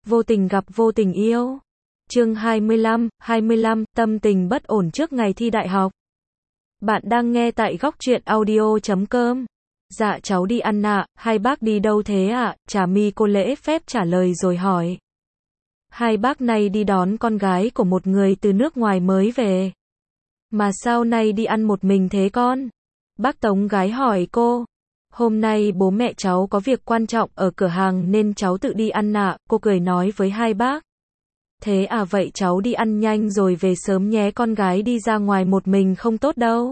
Vô tình gặp vô tình yêu. Chương 25, tâm tình bất ổn trước ngày thi đại học. Bạn đang nghe tại góc truyện audio.com. Dạ cháu đi ăn ạ, hai bác đi đâu thế ạ? Trà My cô lễ phép trả lời rồi hỏi. Hai bác nay đi đón con gái của một người từ nước ngoài mới về. Mà sao nay đi ăn một mình thế con? Bác Tống gái hỏi cô. Hôm nay bố mẹ cháu có việc quan trọng ở cửa hàng nên cháu tự đi ăn ạ, cô cười nói với hai bác. Thế à, vậy cháu đi ăn nhanh rồi về sớm nhé, con gái đi ra ngoài một mình không tốt đâu.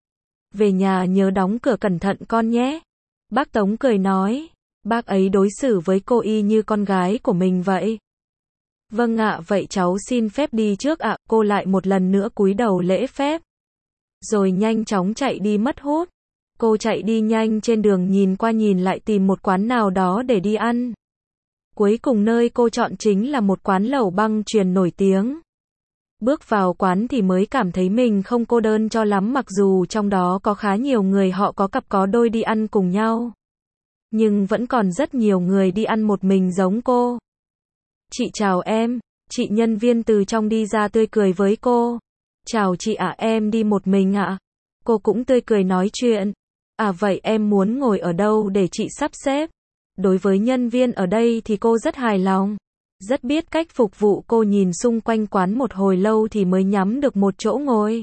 Về nhà nhớ đóng cửa cẩn thận con nhé. Bác Tống cười nói, bác ấy đối xử với cô y như con gái của mình vậy. Vâng ạ, vậy cháu xin phép đi trước ạ, cô lại một lần nữa cúi đầu lễ phép. Rồi nhanh chóng chạy đi mất hút. Cô chạy đi nhanh trên đường nhìn qua nhìn lại tìm một quán nào đó để đi ăn. Cuối cùng nơi cô chọn chính là một quán lẩu băng chuyền nổi tiếng. Bước vào quán thì mới cảm thấy mình không cô đơn cho lắm, mặc dù trong đó có khá nhiều người họ có cặp có đôi đi ăn cùng nhau. Nhưng vẫn còn rất nhiều người đi ăn một mình giống cô. Chị chào em, chị nhân viên từ trong đi ra tươi cười với cô. Chào chị ạ, em đi một mình ạ. Cô cũng tươi cười nói chuyện. À vậy em muốn ngồi ở đâu để chị sắp xếp? Đối với nhân viên ở đây thì cô rất hài lòng. Rất biết cách phục vụ, cô nhìn xung quanh quán một hồi lâu thì mới nhắm được một chỗ ngồi.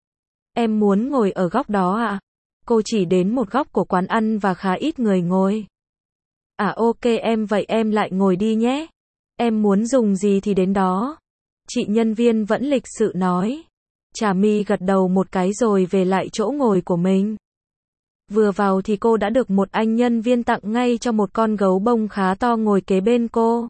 Em muốn ngồi ở góc đó ạ. Cô chỉ đến một góc của quán ăn và khá ít người ngồi. À ok em, vậy em lại ngồi đi nhé. Em muốn dùng gì thì đến đó. Chị nhân viên vẫn lịch sự nói. Trà My gật đầu một cái rồi về lại chỗ ngồi của mình. Vừa vào thì cô đã được một anh nhân viên tặng ngay cho một con gấu bông khá to ngồi kế bên cô.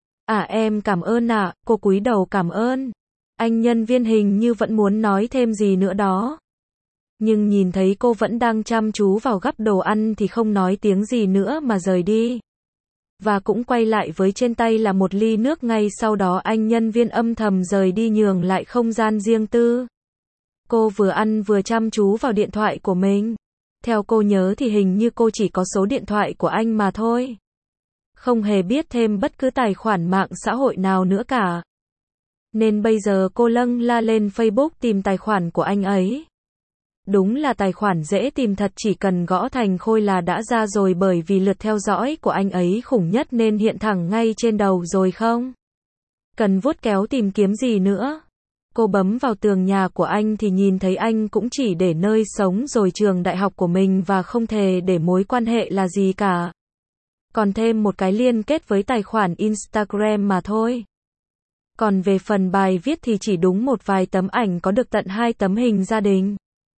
À em cảm ơn ạ, cô cúi đầu cảm ơn. Anh nhân viên hình như vẫn muốn nói thêm gì nữa đó. Nhưng nhìn thấy cô vẫn đang chăm chú vào gắp đồ ăn thì không nói tiếng gì nữa mà rời đi. Và cũng quay lại với trên tay là một ly nước, ngay sau đó anh nhân viên âm thầm rời đi nhường lại không gian riêng tư. Cô vừa ăn vừa chăm chú vào điện thoại của mình. Theo cô nhớ thì hình như cô chỉ có số điện thoại của anh mà thôi. Không hề biết thêm bất cứ tài khoản mạng xã hội nào nữa cả. Nên bây giờ cô lâng la lên Facebook tìm tài khoản của anh ấy. Đúng là tài khoản dễ tìm thật, chỉ cần gõ Thành Khôi là đã ra rồi, bởi vì lượt theo dõi của anh ấy khủng nhất nên hiện thẳng ngay trên đầu rồi không? Cần vuốt kéo tìm kiếm gì nữa? Cô bấm vào tường nhà của anh thì nhìn thấy anh cũng chỉ để nơi sống rồi trường đại học của mình và không thể để mối quan hệ là gì cả. Còn thêm một cái liên kết với tài khoản Instagram mà thôi. Còn về phần bài viết thì chỉ đúng một vài tấm ảnh, có được tận 2 tấm hình gia đình.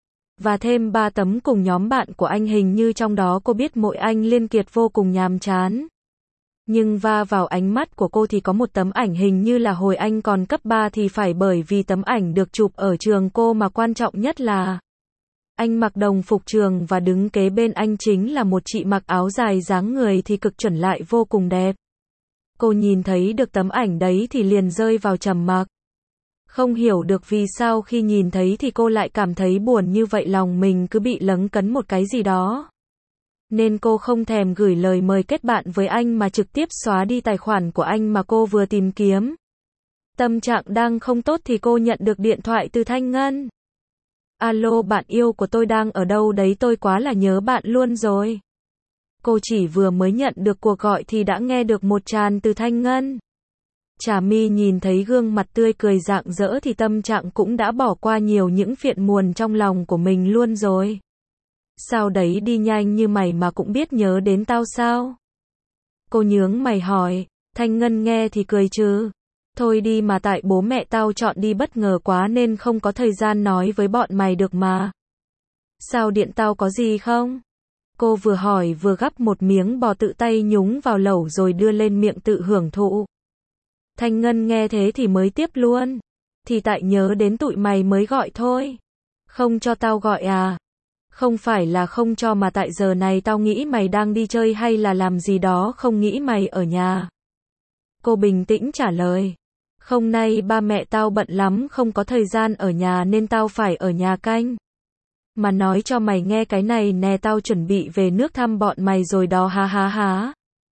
Và thêm 3 tấm cùng nhóm bạn của anh, hình như trong đó cô biết mỗi anh Liên Kiệt vô cùng nhàm chán. Nhưng va vào ánh mắt của cô thì có một tấm ảnh hình như là hồi anh còn cấp 3 thì phải, bởi vì tấm ảnh được chụp ở trường cô mà quan trọng nhất là anh mặc đồng phục trường và đứng kế bên anh chính là một chị mặc áo dài, dáng người thì cực chuẩn lại vô cùng đẹp. Cô nhìn thấy được tấm ảnh đấy thì liền rơi vào trầm mặc. Không hiểu được vì sao khi nhìn thấy thì cô lại cảm thấy buồn như vậy, lòng mình cứ bị lấn cấn một cái gì đó. Nên cô không thèm gửi lời mời kết bạn với anh mà trực tiếp xóa đi tài khoản của anh mà cô vừa tìm kiếm. Tâm trạng đang không tốt thì cô nhận được điện thoại từ Thanh Ngân. Alo, bạn yêu của tôi đang ở đâu đấy, tôi quá là nhớ bạn luôn rồi. Cô chỉ vừa mới nhận được cuộc gọi thì đã nghe được một tràng từ Thanh Ngân. Trà My nhìn thấy gương mặt tươi cười rạng rỡ thì tâm trạng cũng đã bỏ qua nhiều những phiền muộn trong lòng của mình luôn rồi. Sao đấy đi nhanh như mày mà cũng biết nhớ đến tao sao? Cô nhướng mày hỏi. Thanh Ngân nghe thì cười chứ. Thôi đi mà, tại bố mẹ tao chọn đi bất ngờ quá nên không có thời gian nói với bọn mày được mà. Sao điện tao có gì không? Cô vừa hỏi vừa gắp một miếng bò tự tay nhúng vào lẩu rồi đưa lên miệng tự hưởng thụ. Thanh Ngân nghe thế thì mới tiếp luôn. Thì tại nhớ đến tụi mày mới gọi thôi. Không cho tao gọi à? Không phải là không cho mà tại giờ này tao nghĩ mày đang đi chơi hay là làm gì đó, không nghĩ mày ở nhà. Cô bình tĩnh trả lời. Không, nay ba mẹ tao bận lắm, không có thời gian ở nhà nên tao phải ở nhà canh. Mà nói cho mày nghe cái này nè, tao chuẩn bị về nước thăm bọn mày rồi đó, ha ha ha.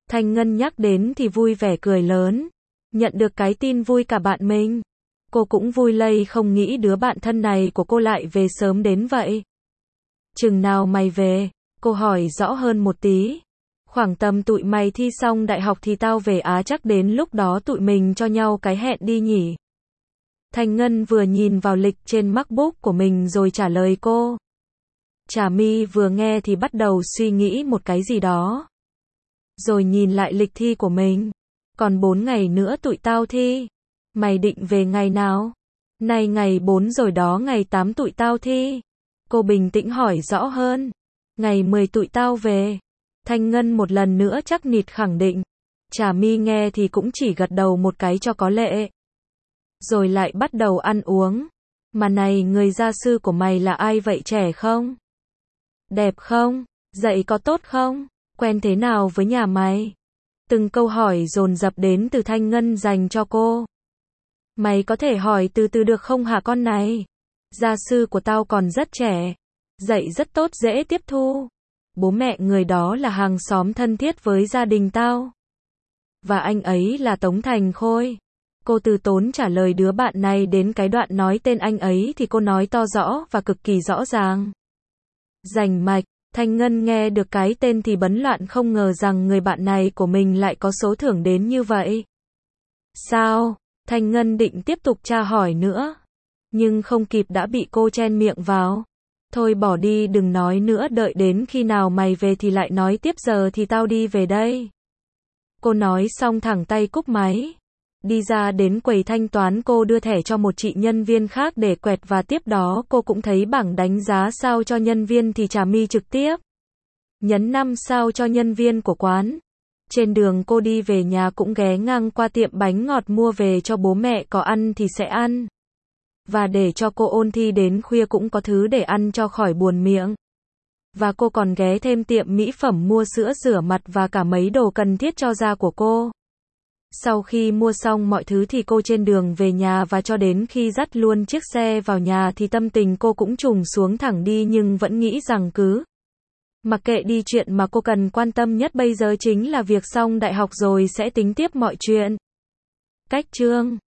Thanh Ngân nhắc đến thì vui vẻ cười lớn. Nhận được cái tin vui cả bạn mình. Cô cũng vui lây không nghĩ đứa bạn thân này của cô lại về sớm đến vậy. Chừng nào mày về? Cô hỏi rõ hơn một tí. Khoảng tầm tụi mày thi xong đại học thì tao về Á, chắc đến lúc đó tụi mình cho nhau cái hẹn đi nhỉ. Thanh Ngân vừa nhìn vào lịch trên MacBook của mình rồi trả lời cô. Trà My vừa nghe thì bắt đầu suy nghĩ một cái gì đó. Rồi nhìn lại lịch thi của mình. Còn 4 ngày nữa tụi tao thi. Mày định về ngày nào? Nay ngày 4 rồi đó, ngày 8 tụi tao thi. Cô bình tĩnh hỏi rõ hơn. Ngày 10 tụi tao về. Thanh Ngân một lần nữa chắc nịch khẳng định. Trà My nghe thì cũng chỉ gật đầu một cái cho có lệ. Rồi lại bắt đầu ăn uống. Mà này, người gia sư của mày là ai vậy, trẻ không? Đẹp không? Dạy có tốt không? Quen thế nào với nhà mày? Từng câu hỏi dồn dập đến từ Thanh Ngân dành cho cô. Mày có thể hỏi từ từ được không hả con này? Gia sư của tao còn rất trẻ. Dạy rất tốt, dễ tiếp thu. Bố mẹ người đó là hàng xóm thân thiết với gia đình tao. Và anh ấy là Tống Thành Khôi. Cô từ tốn trả lời đứa bạn này đến cái đoạn nói tên anh ấy thì cô nói to rõ và cực kỳ rõ ràng. Rành mạch. Thanh Ngân nghe được cái tên thì bấn loạn, không ngờ rằng người bạn này của mình lại có số thưởng đến như vậy. Sao? Thanh Ngân định tiếp tục tra hỏi nữa. Nhưng không kịp đã bị cô chen miệng vào. Thôi bỏ đi, đừng nói nữa, đợi đến khi nào mày về thì lại nói tiếp, giờ thì tao đi về đây. Cô nói xong thẳng tay cúp máy. Đi ra đến quầy thanh toán, cô đưa thẻ cho một chị nhân viên khác để quẹt và tiếp đó cô cũng thấy bảng đánh giá sao cho nhân viên thì Trà My trực tiếp nhấn 5 sao cho nhân viên của quán. Trên đường cô đi về nhà cũng ghé ngang qua tiệm bánh ngọt mua về cho bố mẹ, có ăn thì sẽ ăn. Và để cho cô ôn thi đến khuya cũng có thứ để ăn cho khỏi buồn miệng. Và cô còn ghé thêm tiệm mỹ phẩm mua sữa rửa mặt và cả mấy đồ cần thiết cho da của cô. Sau khi mua xong mọi thứ thì cô trên đường về nhà, và cho đến khi dắt luôn chiếc xe vào nhà thì tâm tình cô cũng trùng xuống thẳng đi, nhưng vẫn nghĩ rằng cứ mặc kệ đi, chuyện mà cô cần quan tâm nhất bây giờ chính là việc xong đại học rồi sẽ tính tiếp mọi chuyện. Cách chương